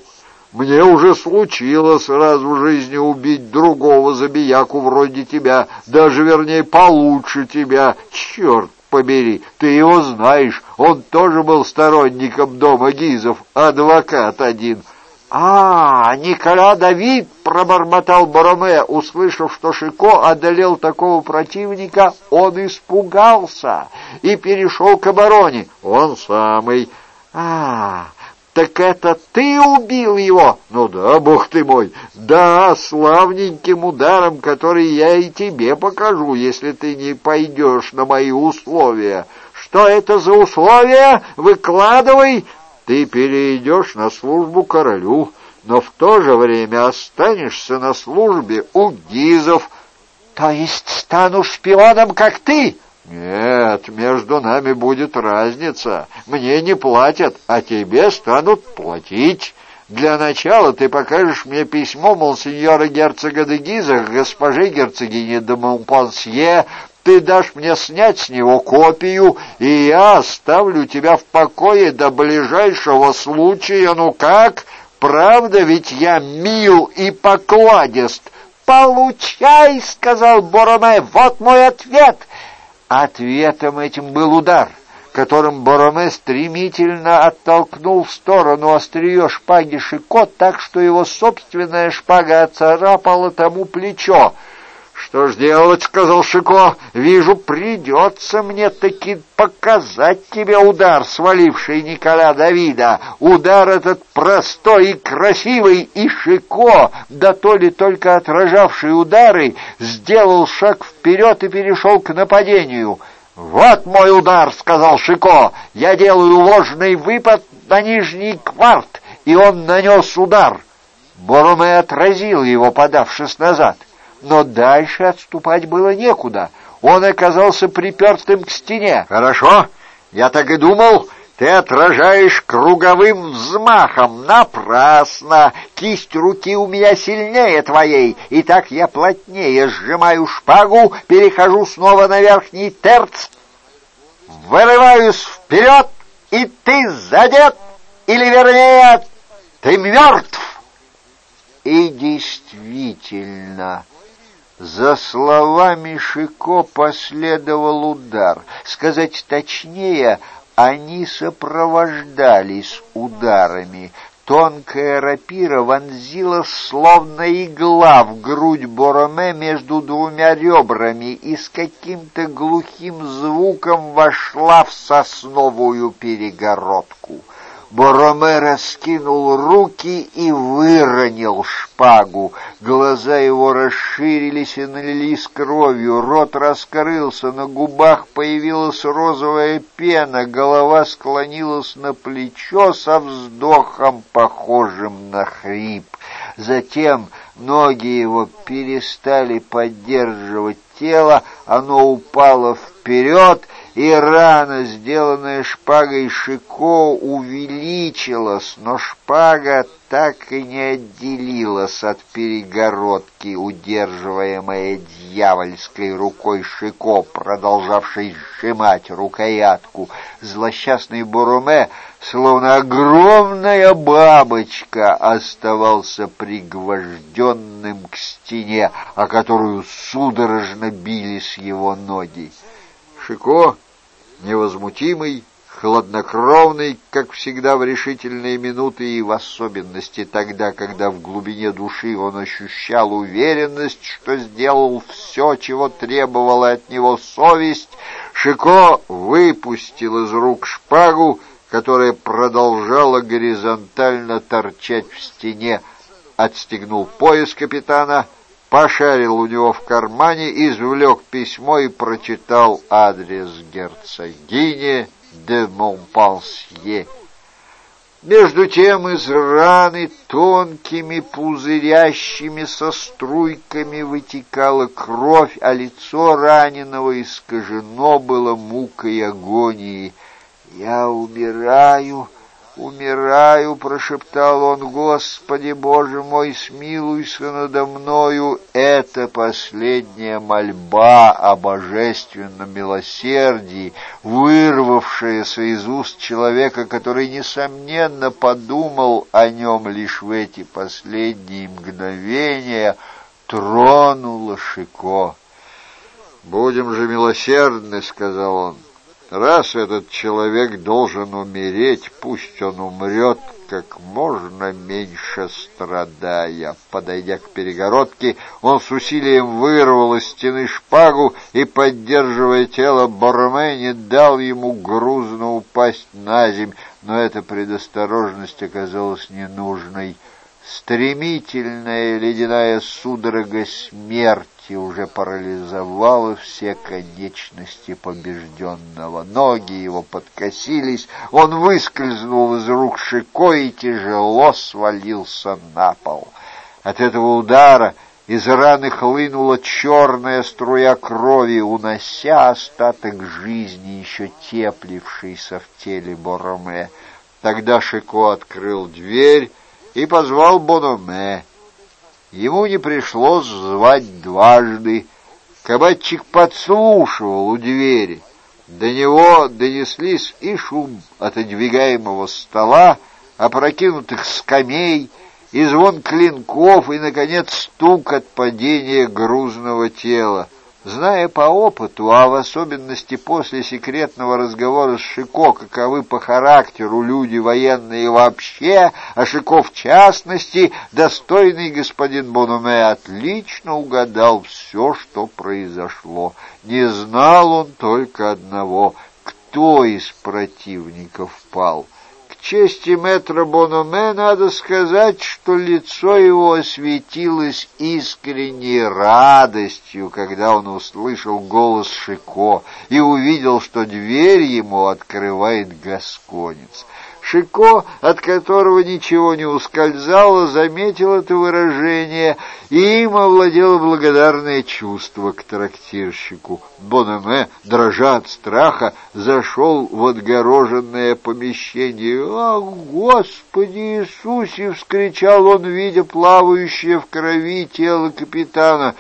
Мне уже случилось раз в жизни убить другого забияку вроде тебя, даже, вернее, получше тебя. Черт побери, ты его знаешь, он тоже был сторонником дома Гизов, адвокат один». «А, Николя Давид!» — пробормотал Бороме, услышав, что Шико одолел такого противника, он испугался и перешел к обороне. «Он самый». «А, так это ты убил его?» «Ну да, бог ты мой, да, славненьким ударом, который я и тебе покажу, если ты не пойдешь на мои условия». «Что это за условия? Выкладывай». «Ты перейдешь на службу королю, но в то же время останешься на службе у Гизов». «То есть стану шпионом, как ты?» «Нет, между нами будет разница. Мне не платят, а тебе станут платить. Для начала ты покажешь мне письмо монсеньора герцога де Гиза к госпоже герцогине де Монпансье. Ты дашь мне снять с него копию, и я оставлю тебя в покое до ближайшего случая. Ну как? Правда, ведь я мил и покладист». «Получай!» — сказал Бороме. «Вот мой ответ!» Ответом этим был удар, которым Бороме стремительно оттолкнул в сторону острие шпаги Шико, так что его собственная шпага оцарапала тому плечо. «Что ж делать?» — сказал Шико. «Вижу, придется мне таки показать тебе удар, сваливший Николя Давида. Удар этот простой и красивый, и Шико, да то ли только отражавший удары, сделал шаг вперед и перешел к нападению». «Вот мой удар!» — сказал Шико. «Я делаю ложный выпад на нижний кварт», и он нанес удар. Бороме отразил его, подавшись назад. Но дальше отступать было некуда. Он оказался припертым к стене. «Хорошо, я так и думал. Ты отражаешь круговым взмахом. Напрасно. Кисть руки у меня сильнее твоей. И так я плотнее сжимаю шпагу, перехожу снова на верхний терц, вырываюсь вперед, и ты задет, или, вернее, ты мертв». И действительно, за словами Шико последовал удар. Сказать точнее, они сопровождались ударами. Тонкая рапира вонзилась, словно игла, в грудь Бороме между двумя ребрами и с каким-то глухим звуком вошла в сосновую перегородку. Бороме раскинул руки и выронил шпагу. Глаза его расширились и налились кровью, рот раскрылся, на губах появилась розовая пена, голова склонилась на плечо со вздохом, похожим на хрип. Затем ноги его перестали поддерживать тело, оно упало вперед, и рана, сделанная шпагой Шико, увеличилась, но шпага так и не отделилась от перегородки, удерживаемая дьявольской рукой Шико, продолжавшей сжимать рукоятку. Злосчастный Бороме, словно огромная бабочка, оставался пригвожденным к стене, о которую судорожно бились его ноги. Шико, невозмутимый, хладнокровный, как всегда в решительные минуты и в особенности тогда, когда в глубине души он ощущал уверенность, что сделал все, чего требовала от него совесть, Шико выпустил из рук шпагу, которая продолжала горизонтально торчать в стене, отстегнул пояс капитана, пошарил у него в кармане, извлек письмо и прочитал адрес герцогини де Монпансье. Между тем из раны тонкими пузырящимися струйками вытекала кровь, а лицо раненого искажено было мукой агонии. «Я умираю, «Умираю», — прошептал он, — «Господи, Боже мой, смилуйся надо мною». Это последняя мольба о божественном милосердии, вырвавшаяся из уст человека, который, несомненно, подумал о нем лишь в эти последние мгновения, тронула Шико. «Будем же милосердны», — сказал он. «Раз этот человек должен умереть, пусть он умрет как можно меньше страдая». Подойдя к перегородке, он с усилием вырвал из стены шпагу и, поддерживая тело Борроме, не дал ему грузно упасть на земь, но эта предосторожность оказалась ненужной. Стремительная ледяная судорога смерти уже парализовала все конечности побежденного. Ноги его подкосились, он выскользнул из рук Шико и тяжело свалился на пол. От этого удара из раны хлынула черная струя крови, унося остаток жизни, еще теплившийся в теле Борроме. Тогда Шико открыл дверь и позвал Бономе. Ему не пришлось звать дважды. Кабачик подслушивал у двери. До него донеслись и шум отодвигаемого стола, опрокинутых скамей, и звон клинков, и, наконец, стук от падения грузного тела. Зная по опыту, а в особенности после секретного разговора с Шико, каковы по характеру люди военные вообще, а Шико в частности, достойный господин Бономе отлично угадал все, что произошло. Не знал он только одного — кто из противников пал. К чести мэтра Бономе надо сказать, что лицо его осветилось искренней радостью, когда он услышал голос Шико и увидел, что дверь ему открывает гасконец. Шико, от которого ничего не ускользало, заметил это выражение, и им овладело благодарное чувство к трактирщику. Бономе, дрожа от страха, зашел в отгороженное помещение. «Ах, Господи Иисусе!» — вскричал он, видя плавающее в крови тело капитана.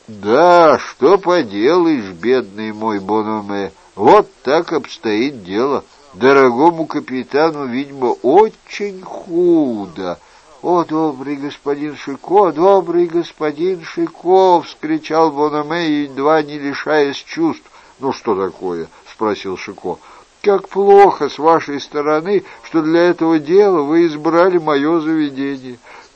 «Да, что поделаешь, бедный мой Бономе, вот так обстоит дело. Дорогому капитану, видимо, очень худо». «О, добрый господин Шико, добрый господин Шико!» — вскричал Бономе, едва не лишаясь чувств. «Ну, что такое?» — спросил Шико. «Как плохо с вашей стороны, что для этого дела вы избрали мое заведение.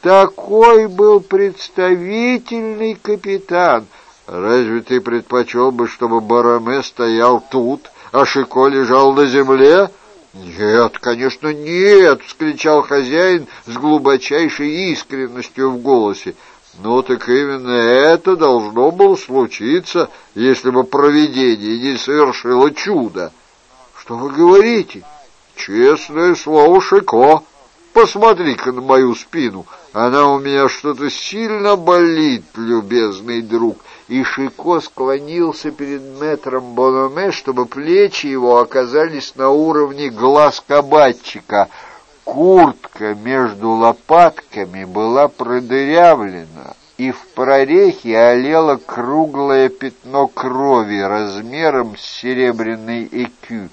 Такой был представительный капитан. Разве ты предпочел бы, чтобы Бороме стоял тут, а Шико лежал на земле?» «Нет, конечно, нет!» — вскричал хозяин с глубочайшей искренностью в голосе. «Ну так именно это должно было случиться, если бы провидение не совершило чудо». «Что вы говорите?» «Честное слово, Шико. Посмотри-ка на мою спину. Она у меня что-то сильно болит, любезный друг». И Шико склонился перед мэтром Бономе, чтобы плечи его оказались на уровне глаз кабачика. Куртка между лопатками была продырявлена, и в прорехе олело круглое пятно крови размером с серебряный экю.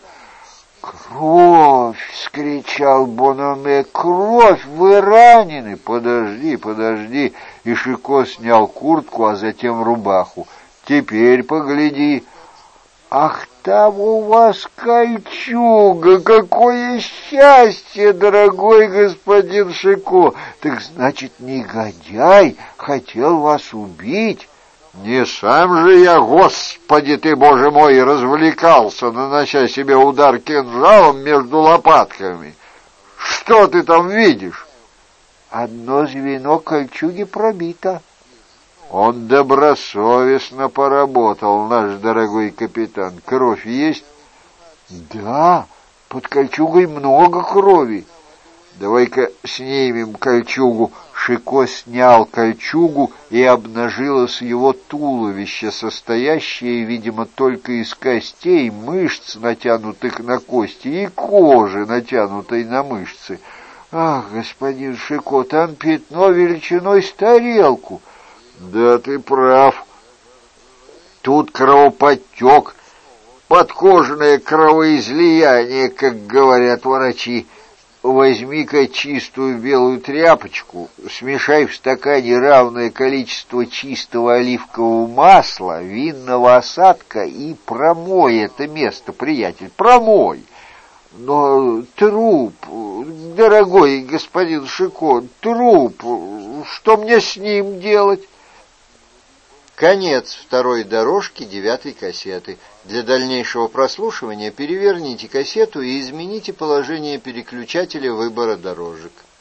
«Кровь!» — вскричал Бономе. «Кровь! Вы ранены!» «Подожди, подожди!» И Шико снял куртку, а затем рубаху. «Теперь погляди!» «Ах, там у вас кольчуга! Какое счастье, дорогой господин Шико! Так значит, негодяй хотел вас убить?» «Не сам же я, Господи ты, Боже мой, развлекался, нанося себе удар кинжалом между лопатками. Что ты там видишь?» «Одно звено кольчуги пробито». «Он добросовестно поработал, наш дорогой капитан. Кровь есть?» «Да, под кольчугой много крови». «Давай-ка снимем кольчугу». Шико снял кольчугу, и обнажилось его туловище, состоящее, видимо, только из костей, мышц, натянутых на кости, и кожи, натянутой на мышцы. «Ах, господин Шико, там пятно величиной с тарелку!» «Да ты прав. Тут кровоподтек, подкожное кровоизлияние, как говорят врачи. Возьми-ка чистую белую тряпочку, смешай в стакане равное количество чистого оливкового масла, винного осадка и промой это место, приятель, промой. Но труп, дорогой господин Шико, труп, что мне с ним делать?» Конец второй дорожки девятой кассеты. Для дальнейшего прослушивания переверните кассету и измените положение переключателя выбора дорожек.